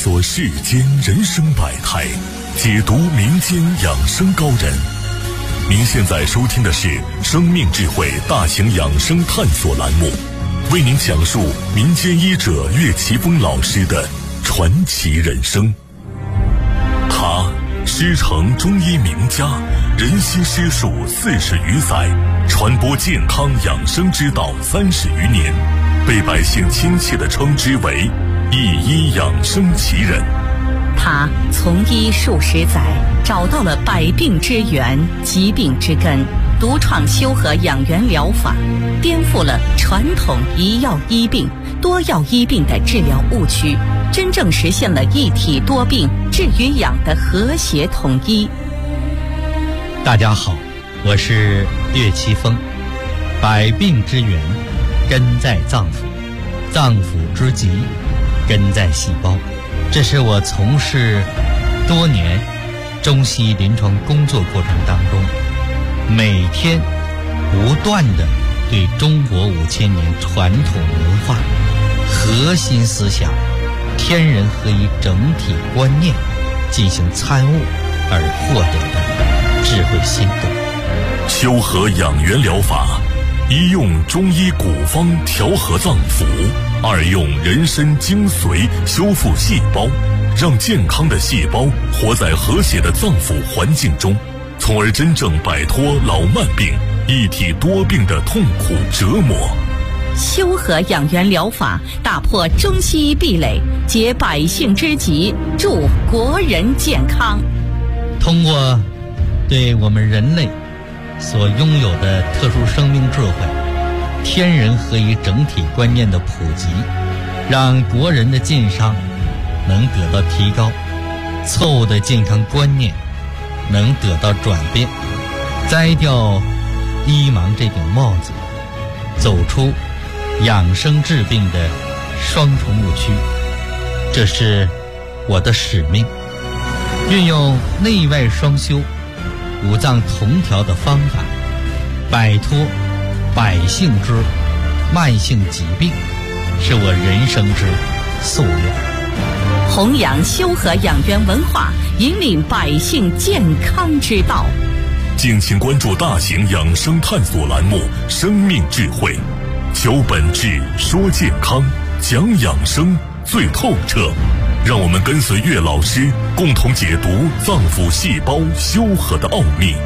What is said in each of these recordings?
索世间人生百态，解读民间养生高人。您现在收听的是生命智慧大型养生探索栏目，为您讲述民间医者岳奇峰老师的传奇人生。他师承中医名家，人心师术40余载，传播健康养生之道30余年，被百姓亲切地称之为一医养生奇人。 他从医数十载，找到了百病之源、疾病之根，独创修和养元疗法，颠覆了传统一药医病、多药医病的治疗误区，真正实现了一体多病、治与养的和谐统一。 大家好，我是岳奇峰。百病之源根在脏腑，脏腑之疾根在细胞。这是我从事多年中西医临床工作过程当中，每天不断地对中国5000年传统文化核心思想天人合一整体观念进行参悟而获得的智慧心得。 修和养元疗法，一用中医古方调和脏腑，二用人参精髓修复细胞，让健康的细胞活在和谐的脏腑环境中，从而真正摆脱老慢病、一体多病的痛苦折磨。 修和养元疗法打破中西医壁垒，解百姓之急，助国人健康。 通过对我们人类所拥有的特殊生命智慧、天人合一整体观念的普及，让国人的健康能得到提高，错误的健康观念能得到转变，摘掉医盲这顶帽子，走出养生治病的双重误区。这是我的使命，运用内外双修、五脏同调的方法，摆脱百姓之慢性疾病，是我人生之夙愿。 弘扬修和养元文化，引领百姓健康之道。 敬请关注大型养生探索栏目《生命智慧》，求本质，说健康，讲养生最透彻。让我们跟随岳老师，共同解读脏腑细胞修和的奥秘。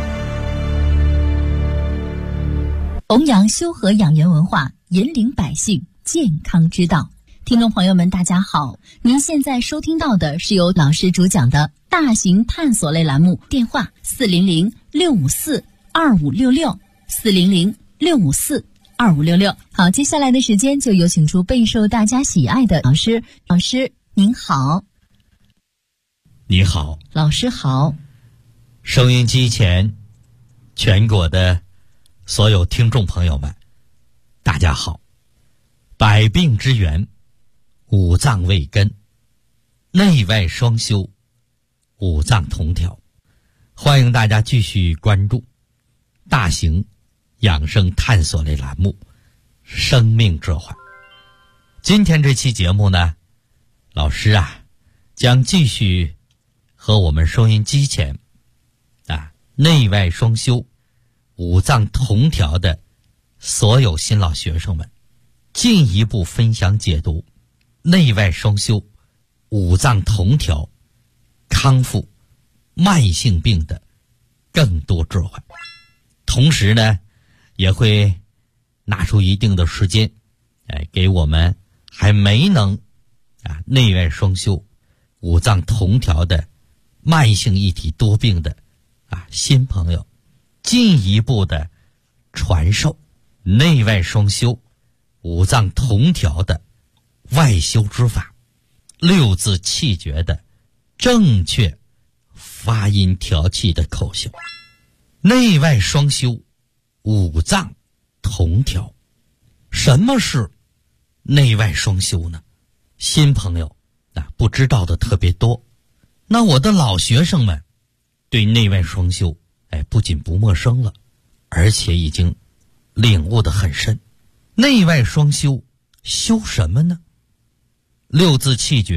弘扬修和养元文化，引领百姓健康之道。听众朋友们大家好，您现在收听到的是由老师主讲的大型探索类栏目，电话400-654-2566，400-654-2566。好，接下来的时间就有请出备受大家喜爱的老师。老师您好。 你好。 老师好。 收音机前全国的所有听众朋友们大家好。百病之源，五脏为根，内外双修，五脏同调。欢迎大家继续关注大型养生探索类栏目《生命智慧》。今天这期节目呢，老师将继续和我们收音机前内外双修、五脏同调的所有新老学生们进一步分享解读内外双修、五脏同调、康复慢性病的更多智慧。同时呢，也会拿出一定的时间给我们还没能内外双修、五脏同调的慢性一体多病的新朋友，进一步的传授内外双修、五脏同调的外修之法，六字气诀的正确发音调气的口诀。内外双修，五脏同调。什么是内外双修呢？新朋友不知道的特别多。那我的老学生们对内外双修不仅不陌生了，而且已经领悟得很深。内外双修，修什么呢？六字气诀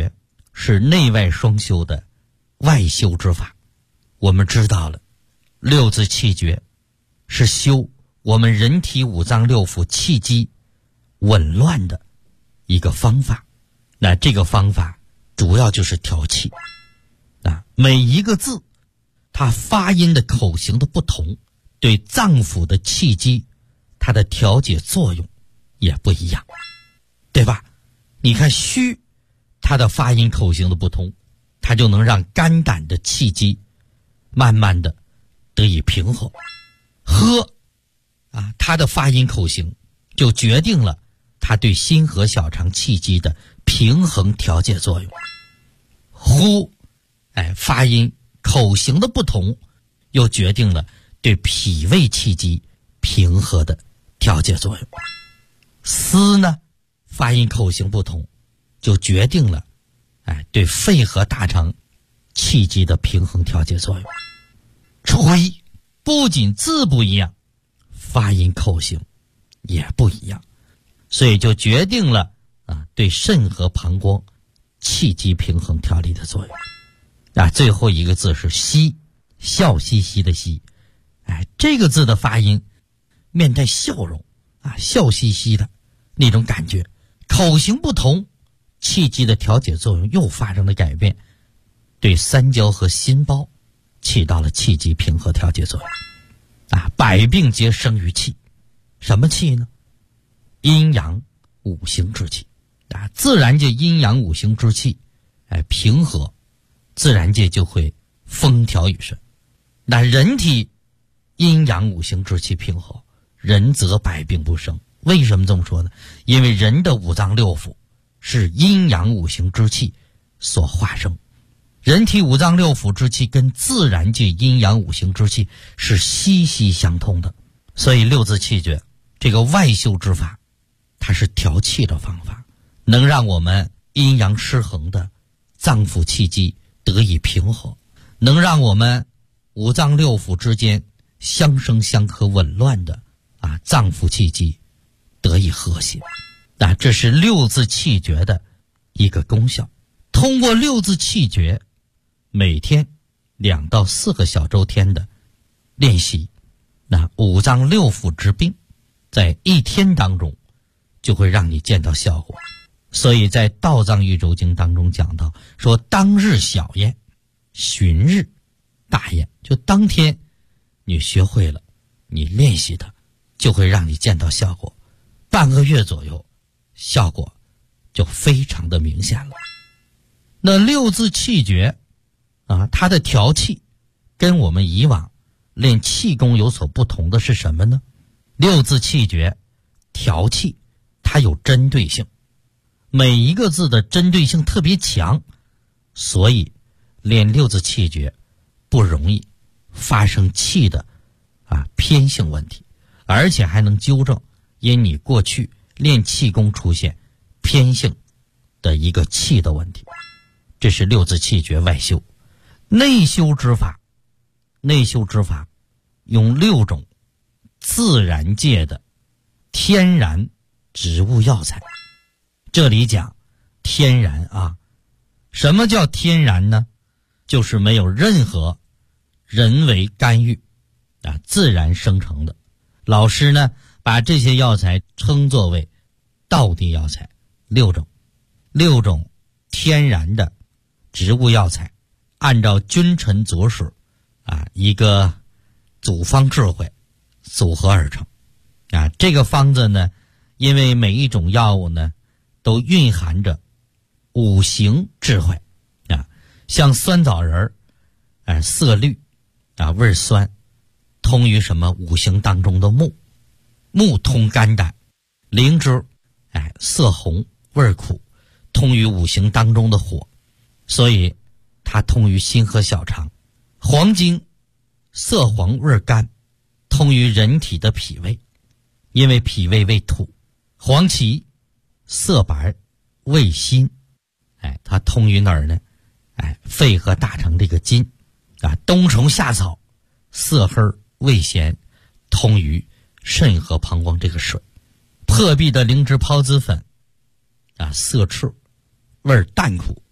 是内外双修的外修之法。我们知道了六字气诀是修我们人体五脏六腑气机紊乱的一个方法。那这个方法主要就是调气。每一个字它发音的口型的不同，对脏腑的气机它的调节作用也不一样，对吧？你看虚，它的发音口型的不同，它就能让肝胆的气机慢慢的得以平和。喝它的发音口型就决定了它对心和小肠气机的平衡调节作用。呼，发音口型的不同，又决定了对脾胃气机平和的调节作用。思呢，发音口型不同，就决定了对肺和大肠气机的平衡调节作用。吹，不仅字不一样，发音口型也不一样，所以就决定了对肾和膀胱气机平衡调理的作用。最后一个字是嘻，笑嘻嘻的嘻。这个字的发音面带笑容笑嘻嘻的那种感觉，口型不同，气机的调节作用又发生了改变，对三焦和心包起到了气机平和调节作用。百病皆生于气，什么气呢？阴阳五行之气。自然界阴阳五行之气平和，自然界就会风调雨顺。那人体阴阳五行之气平和，人则百病不生。为什么这么说呢？因为人的五脏六腑是阴阳五行之气所化生，人体五脏六腑之气跟自然界阴阳五行之气是息息相通的。所以六字气诀这个外修之法，它是调气的方法，能让我们阴阳失衡的脏腑气机得以平和，能让我们五脏六腑之间相生相克紊乱的脏腑气机得以和谐。这是六字气诀的一个功效。通过六字气诀每天2到4个小周天的练习，那五脏六腑之病在一天当中就会让你见到效果。所以在道藏玉轴经当中讲到说，当日小验，旬日大验，就当天你学会了，你练习它，就会让你见到效果。半个月左右，效果就非常的明显了。那六字气诀它的调气跟我们以往练气功有所不同的是什么呢？六字气诀调气它有针对性，每一个字的针对性特别强，所以练六字气诀不容易发生气的偏性问题，而且还能纠正因你过去练气功出现偏性的一个气的问题。这是六字气诀外修。内修之法，内修之法用6种自然界的天然植物药材。这里讲天然什么叫天然呢？就是没有任何人为干预自然生成的。老师呢把这些药材称作为道地药材，6种天然的植物药材，按照君臣佐使一个组方智慧组合而成这个方子呢，因为每一种药物呢都蕴含着五行智慧像酸枣仁色绿味酸，通于什么五行当中的木，木通肝胆；灵芝色红味苦，通于五行当中的火，所以它通于心和小肠；黄精色黄味甘，通于人体的脾胃，因为脾胃为土；黄芪色白味辛，它通于哪儿呢？肺和大肠这个筋冬虫夏草色黑味咸，通于肾和膀胱这个水；破壁的灵芝孢子粉色赤味淡苦，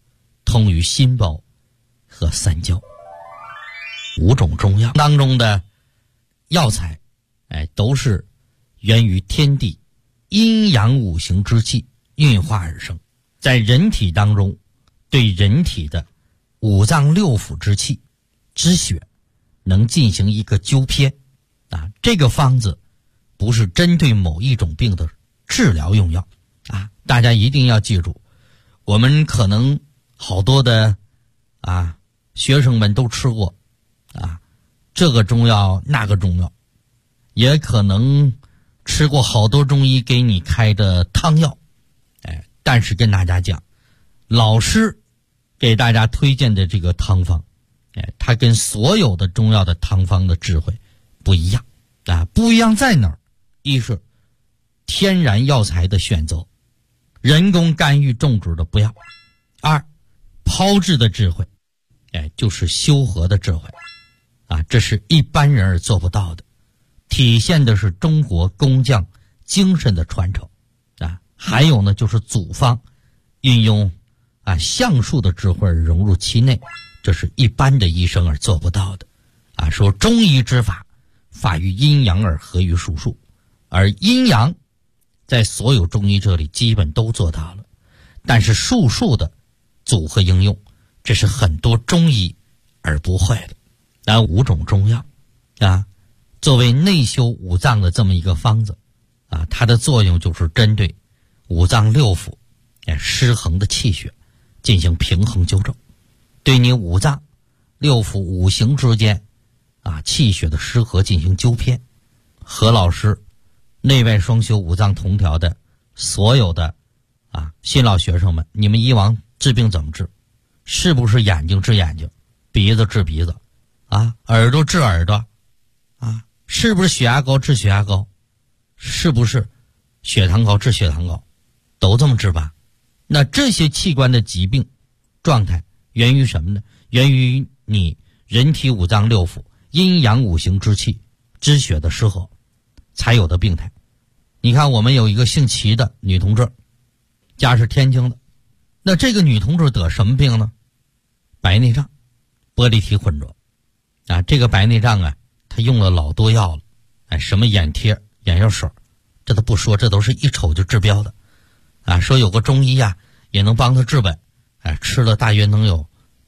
通于心包和三焦。5种中药当中的药材，都是源于天地阴阳5行之气运化而生，在人体当中对人体的5脏6腑之气之血能进行一个纠偏啊。这个方子不是针对某一种病的治疗用药啊，大家一定要记住。我们可能好多的学生们都吃过这个中药那个中药，也可能吃过好多中医给你开的汤药，但是跟大家讲，老师给大家推荐的这个汤方，它跟所有的中药的汤方的智慧不一样不一样在哪儿？一是天然药材的选择，人工干预种植的不要；二，炮制的智慧，就是修和的智慧这是一般人儿做不到的，体现的是中国工匠精神的传承还有呢，就是祖方运用橡树的智慧融入其内，这是一般的医生而做不到的说中医之法，法于阴阳而合于术数，而阴阳在所有中医这里基本都做到了，但是术数的组合应用，这是很多中医而不会的。5种中药作为内修5脏的这么一个方子它的作用就是针对5脏6腑失衡的气血进行平衡纠正，对你5脏6腑5行之间气血的失和进行纠偏。何老师内外双修5脏同调的所有的新老学生们，你们以往治病怎么治？是不是眼睛治眼睛，鼻子治鼻子耳朵治耳朵是不是血压高治血压高，是不是血糖高治血糖高，都这么治吧？那这些器官的疾病状态源于什么呢？源于你人体5脏6腑阴阳5行之气之血的失和才有的病态。你看我们有一个姓齐的女同志，家是天津的，那这个女同志得什么病呢？白内障玻璃体混浊这个白内障她用了老多药了什么眼贴眼药水这都不说，这都是一瞅就治标的说有个中医也能帮她治本吃了大约能有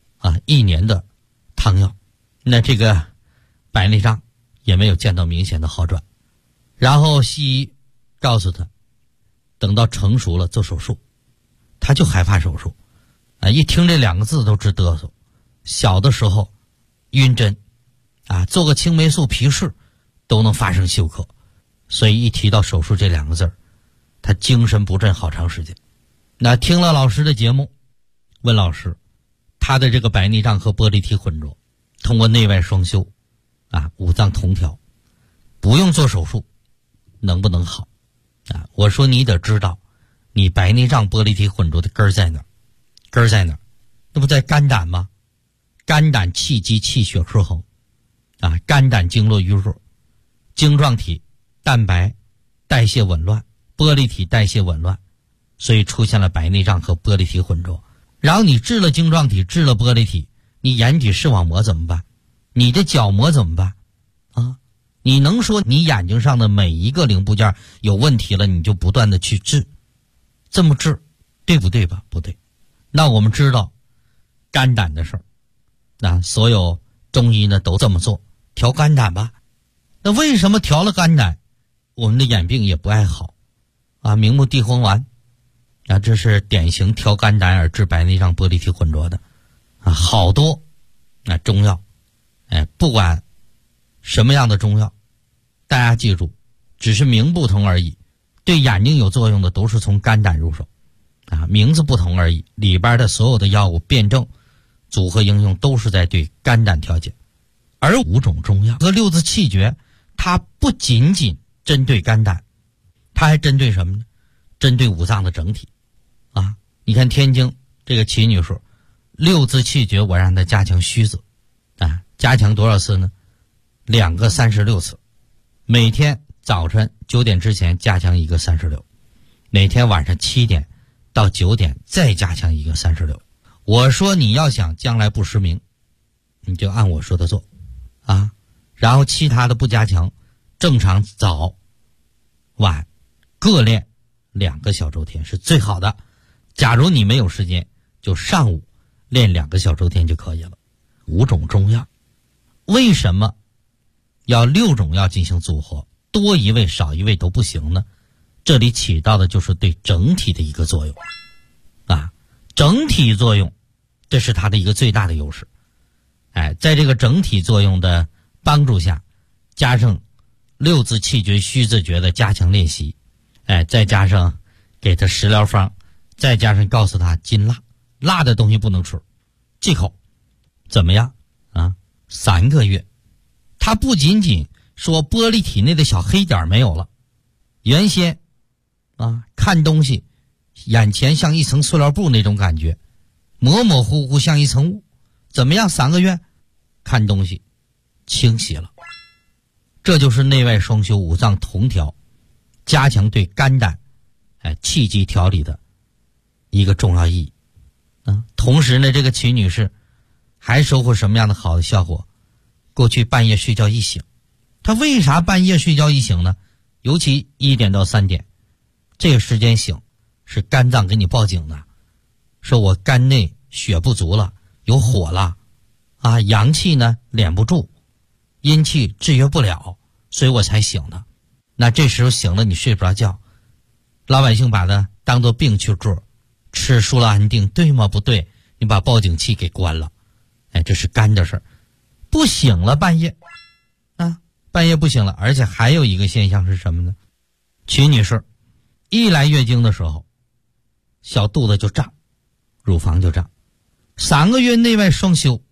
1年的汤药，那这个白内障也没有见到明显的好转。然后西医告诉她等到成熟了做手术，她就害怕手术一听这2个字都直嘚瑟。小的时候晕针做个青霉素皮试都能发生休克，所以一提到手术这2个字他精神不振好长时间。那听了老师的节目，问老师他的这个白内障和玻璃体混浊通过内外双修5脏同调不用做手术能不能好我说你得知道你白内障玻璃体混浊的根儿在哪儿，根儿在哪儿？那不在肝胆吗？肝胆气机气血失衡肝胆经络淤弱，晶状体蛋白代谢紊乱，玻璃体代谢紊乱，所以出现了白内障和玻璃体混浊。然后你治了晶状体，治了玻璃体，你眼底视网膜怎么办？你的角膜怎么办你能说你眼睛上的每一个零部件有问题了你就不断的去治，这么治对不对吧？不对。那我们知道肝胆的事儿所有中医呢都这么做，调肝胆吧。那为什么调了肝胆我们的眼病也不爱好明目地黄丸这是典型调肝胆而治白内障玻璃体混浊的好多中药不管什么样的中药，大家记住只是名不同而已，对眼睛有作用的都是从肝胆入手名字不同而已，里边的所有的药物辩证组合应用都是在对肝胆调节。而5种中药和6字气诀它不仅仅针对肝胆，它还针对什么呢？针对5脏的整体你看天津这个齐女士6字气诀我让她加强虚字加强多少次呢？2个36次，每天早晨9点之前加强1个36，每天晚上7点到9点再加强1个36。 我说你要想将来不失明，你就按我说的做啊，然后其他的不加强，正常早晚各练2个小周天是最好的。假如你没有时间，就上午练2个小周天就可以了。5种中药，为什么要6种药进行组合，多一味少一味都不行呢？这里起到的就是对整体的一个作用啊，整体作用，这是它的一个最大的优势。在这个整体作用的帮助下，加上6字气诀虚字诀的加强练习，再加上给他食疗方，再加上告诉他禁辣，辣的东西不能吃，忌口，怎么样啊？3个月，他不仅仅说玻璃体内的小黑点没有了，原先看东西眼前像一层塑料布那种感觉，模模糊糊像一层雾，怎么样？3个月看东西清晰了。这就是内外双修5脏同调，加强对肝胆气机调理的一个重要意义同时呢，这个齐女士还收获什么样的好的效果？过去半夜睡觉一醒，她为啥半夜睡觉一醒呢？尤其1点到3点这个时间醒，是肝脏给你报警的，说我肝内血不足了，有火了阳气呢敛不住，阴气制约不了，所以我才醒的。那这时候醒了你睡不着觉，老百姓把它当作病去治，吃舒乐安定，对吗？不对，你把报警器给关了。这是肝的事儿，不醒了半夜半夜不醒了。而且还有一个现象是什么呢？曲女士一来月经的时候，小肚子就胀，乳房就胀。3个月内外双修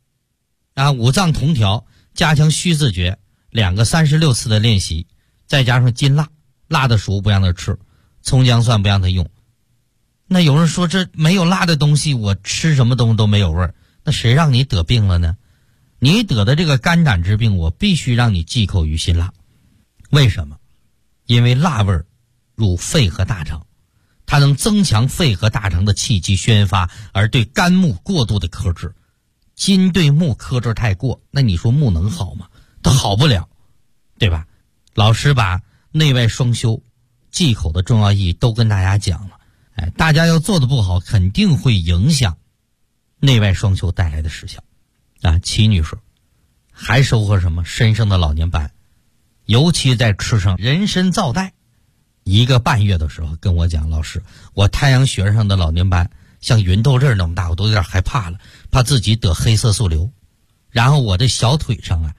5脏同调，加强虚字诀，2个36次的练习，再加上禁辣，辣的食物不让他吃，葱姜蒜不让他用。那有人说这没有辣的东西，我吃什么东西都没有味儿，那谁让你得病了呢？你得的这个肝胆之病，我必须让你忌口于辛辣。为什么？因为辣味入肺和大肠，它能增强肺和大肠的气机宣发，而对肝木过度的克制。金对木克制太过，那你说木能好吗？它好不了，对吧？老师把内外双修忌口的重要意义都跟大家讲了，大家要做的不好，肯定会影响内外双修带来的实效齐女士还收获什么？身上的老年斑，尤其在吃上人参皂带1个半月的时候跟我讲，老师，我太阳穴上的老年斑像云豆粒那么大，我都有点害怕了，怕自己得黑色素瘤。然后我的小腿上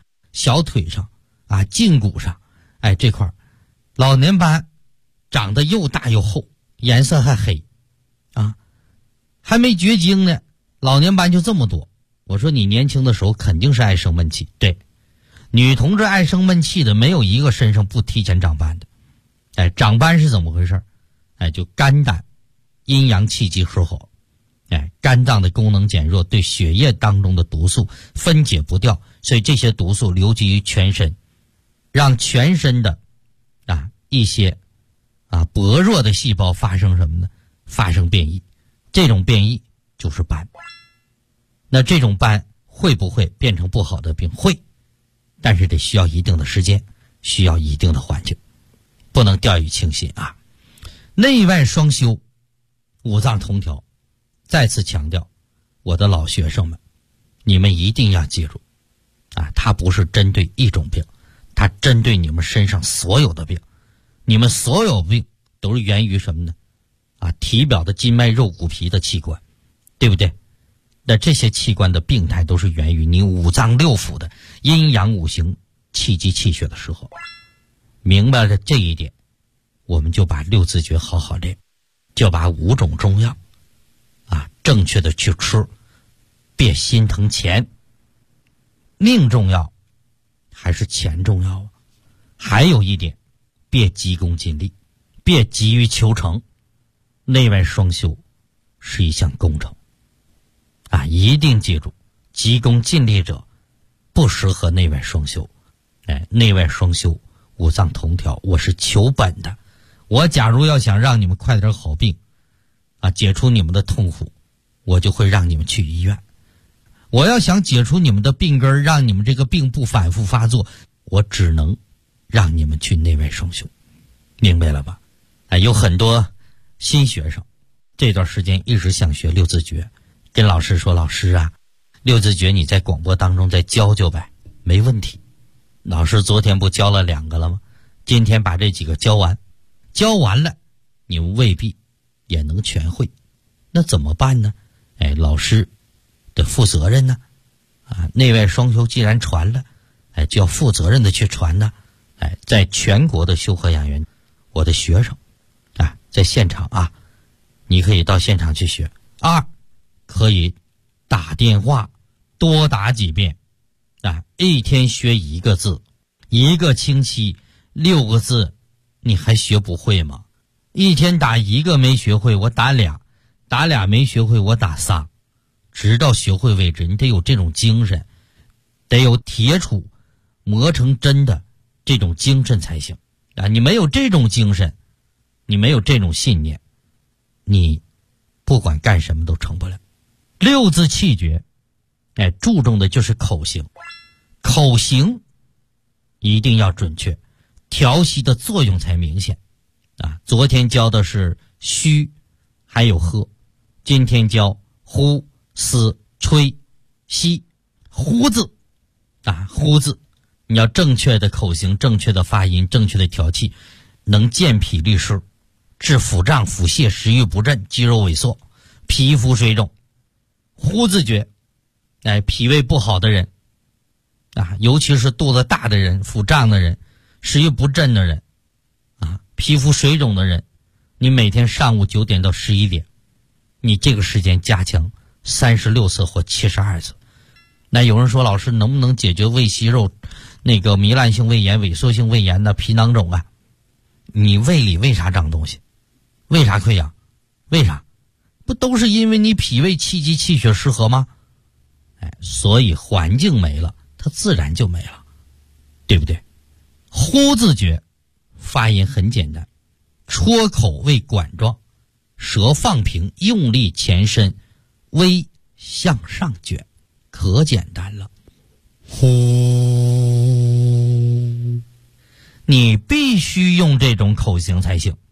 胫骨上这块老年斑长得又大又厚，颜色还黑还没绝经呢，老年斑就这么多。我说你年轻的时候肯定是爱生闷气，对，女同志爱生闷气的没有一个身上不提前长斑的。长斑是怎么回事？就肝胆阴阳气机失衡，肝脏的功能减弱，对血液当中的毒素分解不掉，所以这些毒素流积于全身，让全身的一些薄弱的细胞发生什么呢？发生变异，这种变异就是斑。那这种斑会不会变成不好的病？会，但是得需要一定的时间，需要一定的环境，不能掉以轻心内外双修5脏同调，再次强调，我的老学生们，你们一定要记住它不是针对一种病，它针对你们身上所有的病。你们所有病都是源于什么呢？体表的筋脉肉骨皮的器官，对不对？那这些器官的病态都是源于你5脏6腑的阴阳5行气机气血的时候。明白了这一点，我们就把6字诀好好练，就把5种中药正确的去吃，别心疼钱。命重要还是钱重要还有一点，别急功近利，别急于求成。内外双修是一项工程一定记住，急功近利者不适合内外双修。内外双修5脏同调，我是求本的。我假如要想让你们快点好病解除你们的痛苦， 我就会让你们去医院。我要想解除你们的病根，让你们这个病不反复发作，我只能让你们去内外双修，明白了吧？有很多新学生这段时间一直想学六字诀，跟老师说，老师啊，六字诀你在广播当中再教教呗。没问题，老师昨天不教了2个了吗？今天把这几个教完，教完了你未必也能全会，那怎么办呢？老师得负责任呢。内外双修既然传了，就要负责任的去传呢。在全国的修和养元，我的学生在现场啊，你可以到现场去学。2可以打电话多打几遍一天学1个字，1个星期6个字，你还学不会吗？一天打1个没学会，我打2，打2没学会，我打3，直到学会为止。你得有这种精神，得有铁杵磨成针的这种精神才行你没有这种精神，你没有这种信念，你不管干什么都成不了。6字气诀注重的就是口型，口型一定要准确，调息的作用才明显昨天教的是虚还有喝，今天教呼嘶吹吸。呼字呼字你要正确的口型，正确的发音，正确的调气，能健脾利湿，治腹胀腹泻，食欲不振，肌肉萎缩，皮肤水肿。呼字诀脾胃不好的人尤其是肚子大的人，腹胀的人，食欲不振的人皮肤水肿的人，你每天上午9点到11点，你这个时间加强36次或72次。那有人说，老师能不能解决胃息肉那个糜烂性胃炎、萎缩性胃炎的皮囊肿你胃里为啥长东西？为啥溃疡？为啥？不都是因为你脾胃气机气血失和吗？所以环境没了，它自然就没了，对不对？呼字诀发音很简单，戳口为管状，舌放平，用力前伸，微向上卷，可简单了。呼，你必须用这种口型才行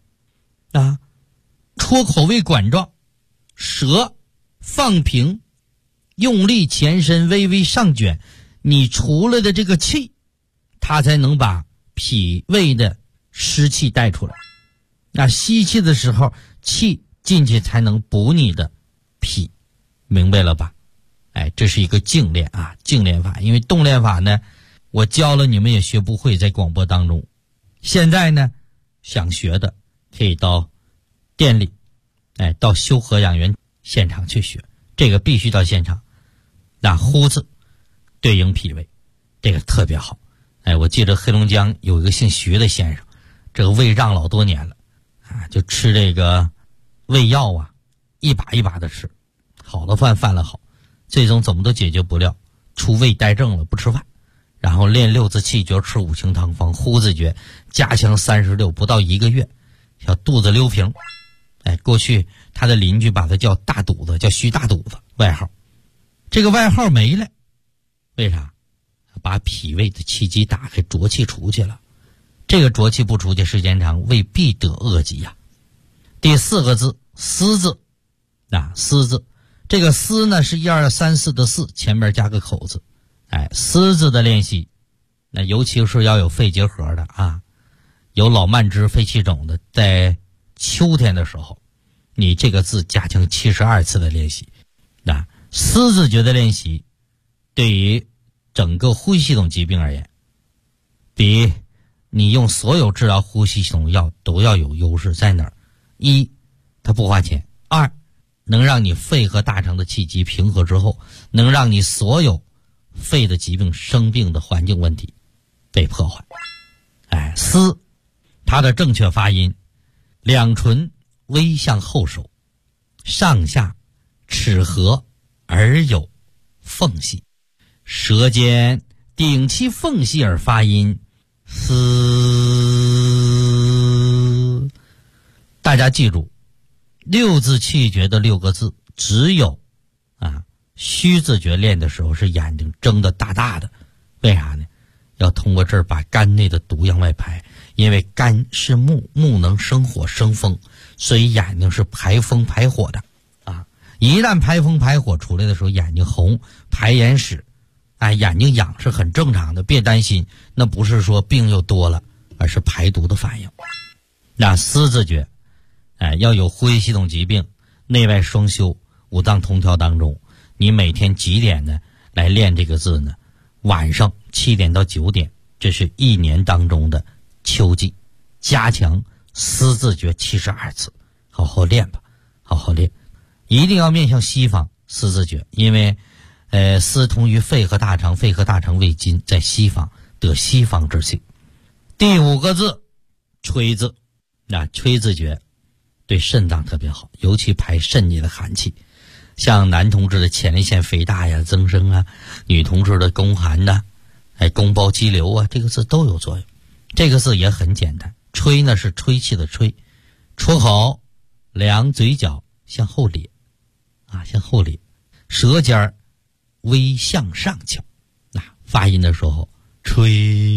戳口为管状，舌放平，用力前伸，微微上卷，你出来的这个气，它才能把脾胃的湿气带出来吸气的时候，气进去才能补你的脾，明白了吧？这是一个静练静练法。因为动练法呢，我教了你们也学不会，在广播当中。现在呢，想学的可以到店里到修和养元现场去学，这个必须到现场。呼字对应脾胃，这个特别好。我记得黑龙江有一个姓徐的先生，这个胃胀老多年了就吃这个胃药一把一把的吃，好了犯了好，最终怎么都解决不了，出胃带症了，不吃饭，然后练6字气诀，吃5行汤方，呼字诀加强36，不到1个月，小肚子溜平。过去他的邻居把他叫大肚子，叫徐大肚子外号，这个外号没了，为啥？把脾胃的气机打开，浊气出去了，这个浊气不出去，时间长胃必得恶疾第4个字思字思字，这个思呢是1、2、3、4的4，前面加个口字思字的练习，那尤其是要有肺结核的有老慢支、肺气肿的，在秋天的时候，你这个字加强72次的练习思字诀的练习对于整个呼吸系统疾病而言，比你用所有治疗呼吸系统药都要有优势。在哪儿？1它不花钱，2能让你肺和大肠的气机平和之后，能让你所有肺的疾病、生病的环境问题被破坏思它的正确发音，两唇微向后收，上下齿合而有缝隙，舌尖顶其缝隙而发音思。大家记住，6字气诀的6个字只有虚字诀练的时候是眼睛睁得大大的，为啥呢？要通过这儿把肝内的毒阳外排，因为肝是木，木能生火生风，所以眼睛是排风排火的啊。一旦排风排火出来的时候，眼睛红排眼屎，眼睛痒是很正常的，别担心，那不是说病又多了，而是排毒的反应。那思字诀，要有呼吸系统疾病、内外双修、五脏同调当中，你每天几点呢来练这个字呢？晚上7点到9点，这是一年当中的秋季，加强思字诀72次，好好练吧，好好练，一定要面向西方思字诀，因为思通于肺和大肠，肺和大肠为筋，在西方得西方之气。第5个字吹字，那吹字诀对肾脏特别好，尤其排肾里的寒气，像男同志的前列腺肥大呀、增生啊，女同志的宫寒呐、宫包肌瘤啊，这个字都有作用。这个字也很简单，吹呢是吹气的吹，出口两嘴角向后咧向后咧，舌尖微向上翘，发音的时候吹。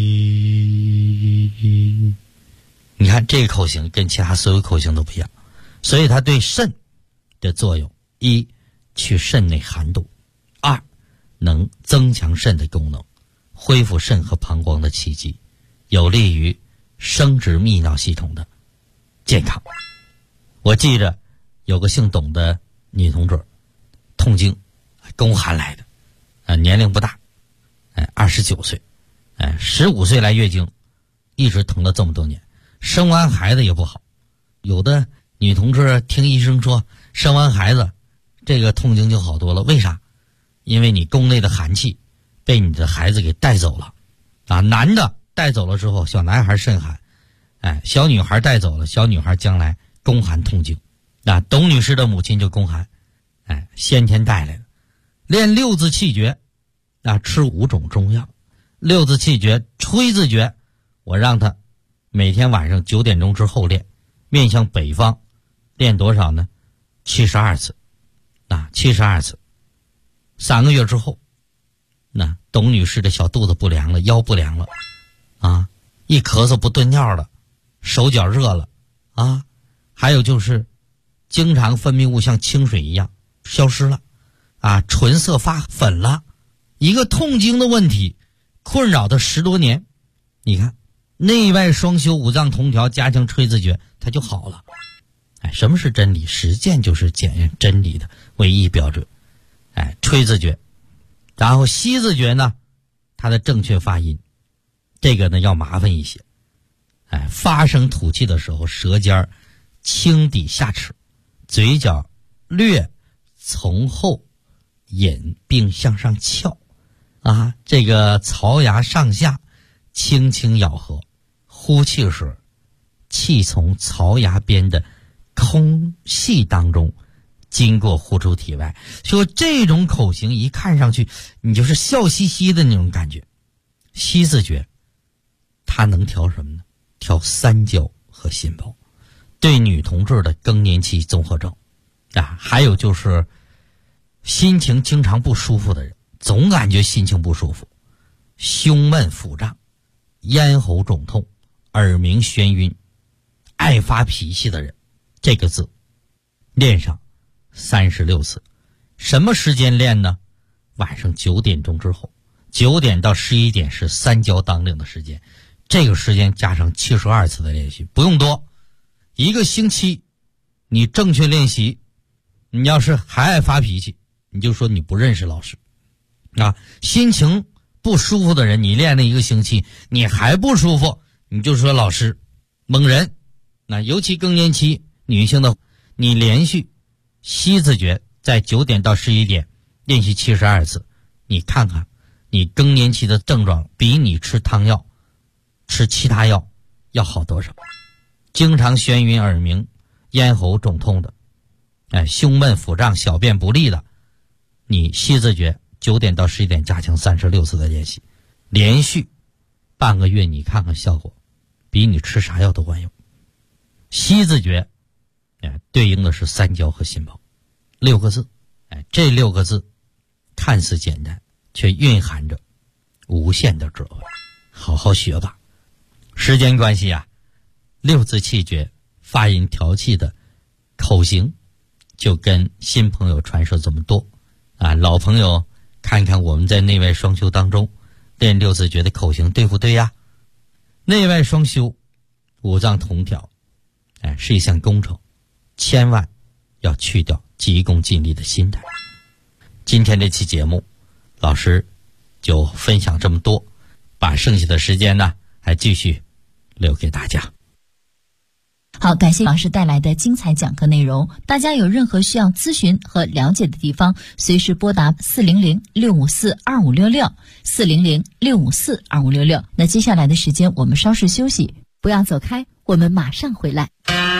你看这个口型跟其他所有口型都不一样，所以它对肾的作用：一，去肾内寒度；二，能增强肾的功能，恢复肾和膀胱的气机，有利于生殖泌尿系统的健康。我记着有个姓董的女同志，痛经，宫寒来的，年龄不大，29岁，15岁来月经，一直疼了这么多年，生完孩子也不好。有的女同志听医生说生完孩子这个痛经就好多了，为啥？因为你宫内的寒气被你的孩子给带走了男的带走了之后，小男孩肾寒，小女孩带走了，小女孩将来宫寒痛经。董女士的母亲就宫寒，先天带来的。练六字气诀，吃5种中药。六字气诀吹字诀，我让他每天晚上9点钟之后练，面向北方，练多少呢？72次，72次。3个月之后，董女士的小肚子不凉了，腰不凉了，一咳嗽不顿尿了，手脚热了，还有就是经常分泌物像清水一样消失了，唇色发粉了，一个痛经的问题困扰他10多年，你看内外双修，五脏同调，加强吹字诀，它就好了。什么是真理？实践就是检验真理的唯一标准。吹字诀，然后吸字诀呢，它的正确发音，这个呢要麻烦一些。发声吐气的时候，舌尖轻抵下齿，嘴角略从后引并向上翘，这个槽牙上下轻轻咬合，呼气时气从槽牙边的空隙当中经过呼出体外。说这种口型一看上去你就是笑嘻嘻的那种感觉。吸字诀它能调什么呢？调三焦和心包，对女同志的更年期综合症还有就是心情经常不舒服的人，总感觉心情不舒服，胸闷腹胀，咽喉肿痛，耳鸣眩晕，爱发脾气的人，这个字练上36次。什么时间练呢？晚上9点钟之后，9点到11点是三焦当令的时间，这个时间加上72次的练习，不用多，一个星期你正确练习。你要是还爱发脾气，你就说你不认识老师心情不舒服的人，你练了1个星期你还不舒服，你就说老师蒙人。尤其更年期女性的，你连续吸字诀在9点到11点练习72次，你看看你更年期的症状比你吃汤药吃其他药要好多少。经常眩晕耳鸣，咽喉肿痛的，胸闷腹胀，小便不利的，你吸字诀9点到11点加强36次的练习，连续半个月，你看看效果比你吃啥药都管用。吸字诀对应的是三焦和心包，6个字，这6个字看似简单，却蕴含着无限的智慧。好好学吧。时间关系啊，6字气诀发音调气的口型就跟新朋友传授这么多啊，老朋友看看我们在内外双修当中练6字诀的口型对不对呀？内外双修，五脏同调，是一项工程，千万要去掉急功近利的心态。今天这期节目，老师就分享这么多，把剩下的时间呢，还继续留给大家。 好，感谢老师带来的精彩讲课内容。大家有任何需要咨询和了解的地方，随时拨打400-654-2566 400-654-2566。那接下来的时间我们稍事休息，不要走开，我们马上回来。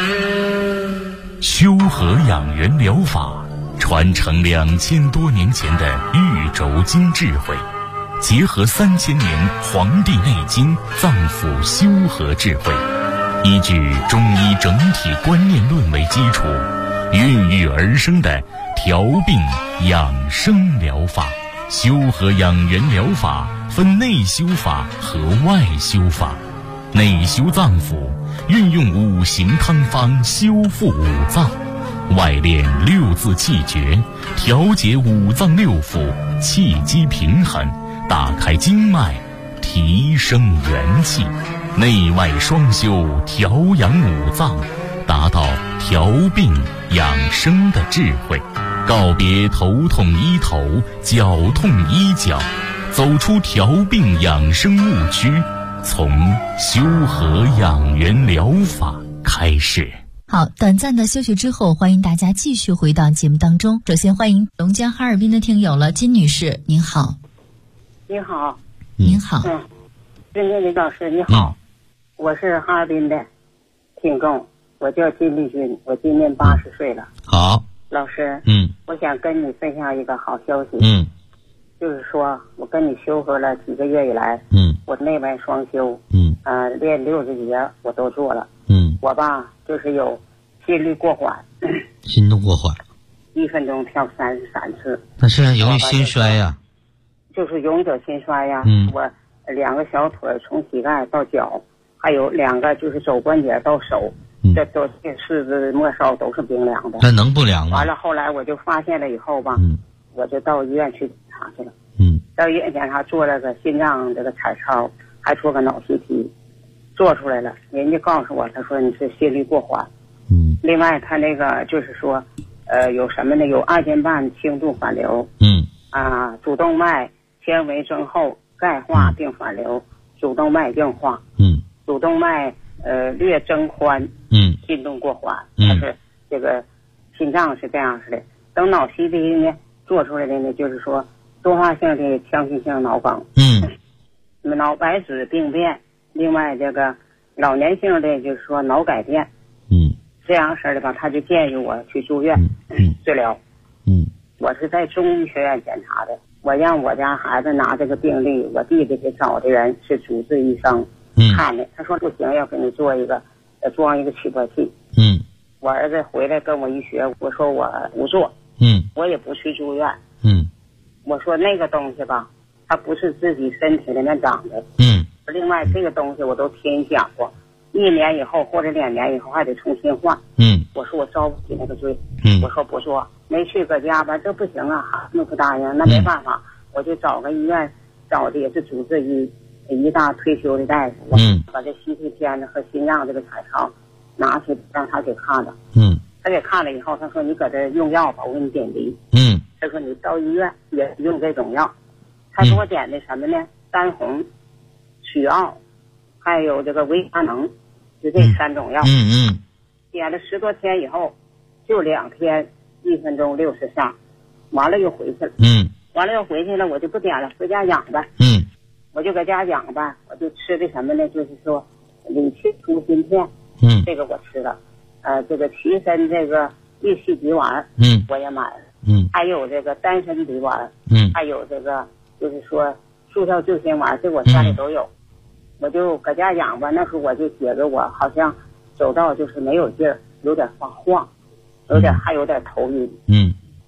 修和养元疗法传承2000多年前的玉轴经智慧，结合3000年《黄帝内经》脏腑修和智慧，依据中医整体观念论为基础，孕育而生的调病养生疗法。修和养元疗法分内修法和外修法。内修脏腑，运用5行汤方修复五脏；外练6字气诀，调节五脏六腑，气机平衡，打开经脉，提升元气。内外双修，调养五脏，达到调病养生的智慧。告别头痛医头，脚痛医脚，走出调病养生误区，从修和养元疗法开始。 好，短暂的休息之后，欢迎大家继续回到节目当中。首先欢迎龙江哈尔滨的听友了，金女士，您好。 你好。 您好。 金丽老师你好。我是哈尔滨的听众，我叫金丽君，我今年80岁了。 好， 老师，我想跟你分享一个好消息。就是说我跟你修和了几个月以来，我内外双修，练6字诀我都做了。我吧就是有心率过缓， 心动过缓 ，1分钟跳33次。 那是容易心衰呀。 就是容易得心衰呀。我2个小腿从膝盖到脚，还有2个就是肘关节到手，这都四肢末梢都是冰凉的。 那能不凉吗？ 完了后来我就发现了以后吧，我就到医院去检查去了。到医院检查做了个心脏这个彩超，还做个脑 CT， 做出来了。人家告诉我，他说你是心率过缓。另外他那个就是说，有什么呢？有2间半轻度反流。主动脉纤维增厚、钙化并反流，主动脉硬化。主动脉略增宽。心动过缓。它是这个心脏是这样式的。等脑 CT 呢做出来的呢，就是说多发性的腔隙性脑梗。脑白质病变，另外这个老年性的就是说脑改变。这样式的吧，他就建议我去住院治疗。我是在中医学院检查的，我让我家孩子拿这个病历，我弟弟给找的人是主治医生看的，他说不行，要给你做一个装一个起搏器。我儿子回来跟我一学，我说我不做，我也不去住院。我说那个东西吧，它不是自己身体里面长的。另外这个东西我都听你讲过，1年以后或者2年以后还得重新换。我说我招不起那个罪。我说不做，没去搁家吧，这不行啊，孩子不答应，那没办法，我就找个医院，找的也是主治医大退休的大夫。把这CT片子和心脏这个彩超拿去让他给看了。他给看了以后，他说你搁这用药吧，我给你点滴。他说你到医院也用这种药。他给我点的什么呢？丹红、曲奥，还有这个维他能，就这3种药。点了10多天以后，就2天1分钟60下，完了又回去了。完了又回去了，我就不点了，回家养吧。我就搁家养吧，我就吃的什么呢？就是说理气舒心片。这个我吃了。这个齐参这个益气鼻丸，我也买了。还有这个丹参鼻丸，还有这个就是说速效救心丸，这我家里都有。我就搁家养吧，那时候我就觉得我好像走道就是没有劲儿，有点发晃，还有点头晕。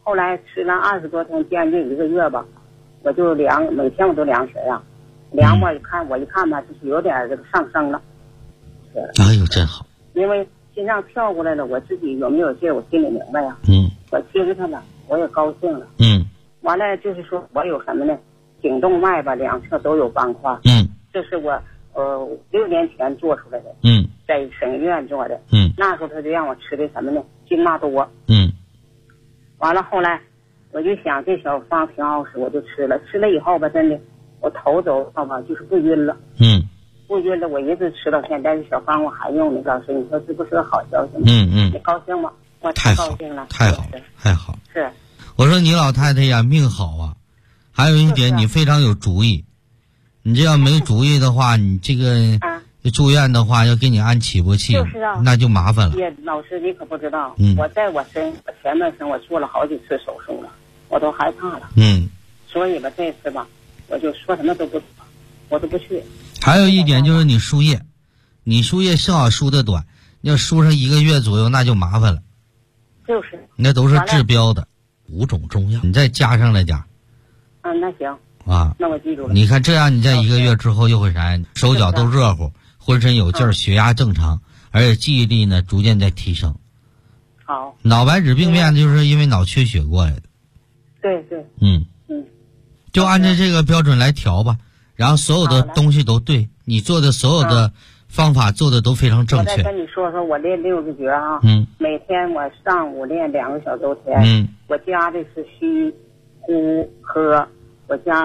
后来吃了20多天，将近1个月吧，我就量，每天我都量血呀，量吧我一看吧，就是有点这个上升了。 哎呦，真好！ 因为心脏跳过来了，我自己有没有劲我心里明白呀。我接着他了，我也高兴了。完了就是说我有什么呢？颈动脉吧两侧都有斑块。这是我6年前做出来的。在省医院做的。那时候他就让我吃的什么呢？金马多。完了后来我就想这小方挺好使，我就吃了。吃了以后吧，真的我头走吧就是不晕了。不晕了，我一直吃到现在。这小方我还用呢，老师，你说这不是个好消息吗？你高兴吗？我太高兴了， 太好了，太好。 是， 我说你老太太呀，命好啊。还有一点，你非常有主意。你这要没主意的话，你这个住院的话，要给你安起搏器， 就是啊， 那就麻烦了。 老师，你可不知道，我在我前半生我做了好几次手术了，我都害怕了。所以吧，这次吧，我就说什么都不，我都不去。 还有一点就是你输液，你输液正好输的短，要输上1个月左右，那就麻烦了。 就是， 那都是治标的5种中药，你再加上来点。 那行啊， 那我记住了。 你看这样，你在1个月之后又会啥？手脚都热乎，浑身有劲儿，血压正常，而且记忆力呢逐渐在提升。 好。 脑白质病变就是因为脑缺血过来的。 对。 就按照这个标准来调吧。然后所有的东西都对，你做的所有的方法做的都非常正确。 我再跟你说说我练6个诀啊。每天我上午练2个小周天。我加的是虚、呼、喝，我加